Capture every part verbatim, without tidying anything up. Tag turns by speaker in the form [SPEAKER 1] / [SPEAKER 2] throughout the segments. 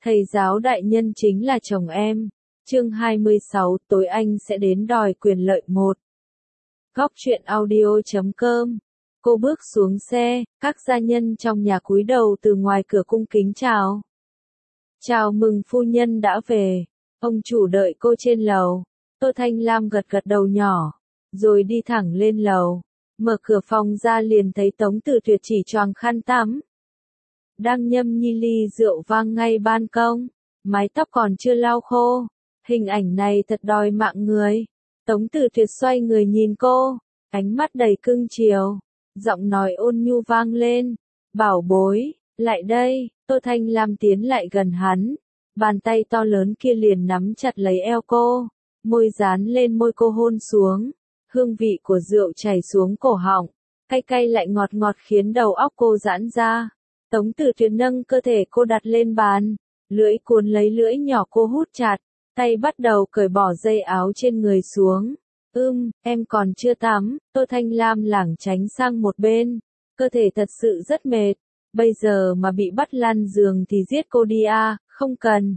[SPEAKER 1] Thầy giáo đại nhân chính là chồng em. Chương hai mươi sáu, tối anh sẽ đến đòi quyền lợi một. Góc truyện audio chấm com. Cô bước xuống xe, các gia nhân trong nhà cúi đầu từ ngoài cửa cung kính chào. Chào mừng phu nhân đã về. Ông chủ đợi cô trên lầu. Tô Thanh Lam gật gật đầu nhỏ, rồi đi thẳng lên lầu. Mở cửa phòng ra liền thấy Tống Tử Tuyệt chỉ choàng khăn tắm, đang nhâm nhi ly rượu vang ngay ban công, mái tóc còn chưa lau khô. Hình ảnh này thật đòi mạng người. Tống Tử Tuyệt xoay người nhìn cô, ánh mắt đầy cưng chiều, giọng nói ôn nhu vang lên, bảo bối, lại đây. Tô Thanh Lam tiến lại gần hắn, bàn tay to lớn kia liền nắm chặt lấy eo cô, môi dán lên môi cô hôn xuống, hương vị của rượu chảy xuống cổ họng, cay cay lại ngọt ngọt khiến đầu óc cô giãn ra. Tống Tử Tuyệt nâng cơ thể cô đặt lên bàn, lưỡi cuốn lấy lưỡi nhỏ cô hút chặt, tay bắt đầu cởi bỏ dây áo trên người xuống. Ưm, em còn chưa tắm. Tô Thanh Lam lảng tránh sang một bên, cơ thể thật sự rất mệt, bây giờ mà bị bắt lăn giường thì giết cô đi à, không cần.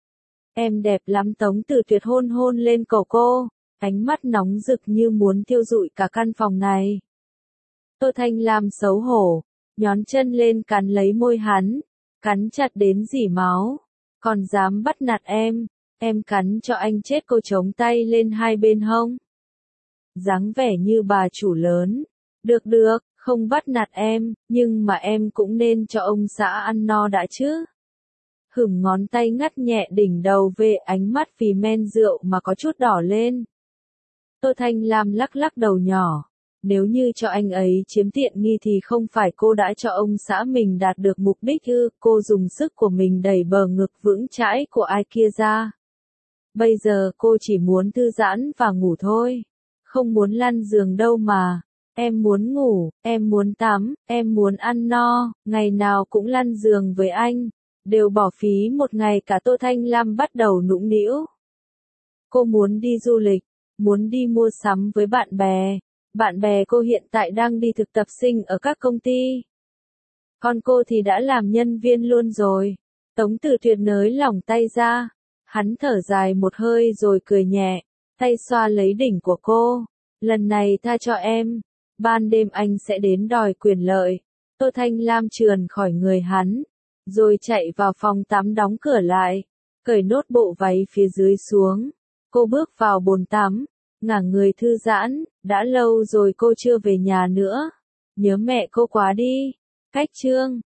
[SPEAKER 1] Em đẹp lắm. Tống Tử Tuyệt hôn hôn lên cổ cô, ánh mắt nóng rực như muốn thiêu rụi cả căn phòng này. Tô Thanh Lam xấu hổ, nhón chân lên cắn lấy môi hắn, cắn chặt đến rỉ máu. Còn dám bắt nạt em, em cắn cho anh chết. Cô chống tay lên hai bên hông, dáng vẻ như bà chủ lớn. Được được, không bắt nạt em, nhưng mà em cũng nên cho ông xã ăn no đã chứ. Hửng ngón tay ngắt nhẹ đỉnh đầu về, ánh mắt vì men rượu mà có chút đỏ lên. Tô Thanh Lam lắc lắc đầu nhỏ. Nếu như cho anh ấy chiếm tiện nghi thì không phải cô đã cho ông xã mình đạt được mục đích ư? Cô dùng sức của mình đẩy bờ ngực vững chãi của ai kia ra. Bây giờ cô chỉ muốn thư giãn và ngủ thôi. Không muốn lăn giường đâu mà. Em muốn ngủ, em muốn tắm, em muốn ăn no, ngày nào cũng lăn giường với anh. Đều bỏ phí một ngày cả. Tô Thanh Lam bắt đầu nũng nĩu. Cô muốn đi du lịch, muốn đi mua sắm với bạn bè. Bạn bè cô hiện tại đang đi thực tập sinh ở các công ty. Còn cô thì đã làm nhân viên luôn rồi. Tống Tử Tuyệt nới lỏng tay ra. Hắn thở dài một hơi rồi cười nhẹ, tay xoa lấy đỉnh của cô. Lần này tha cho em, ban đêm anh sẽ đến đòi quyền lợi. Tô Thanh Lam trườn khỏi người hắn, rồi chạy vào phòng tắm đóng cửa lại, cởi nốt bộ váy phía dưới xuống. Cô bước vào bồn tắm, ngả người thư giãn, đã lâu rồi cô chưa về nhà nữa. Nhớ mẹ cô quá đi. Cách chương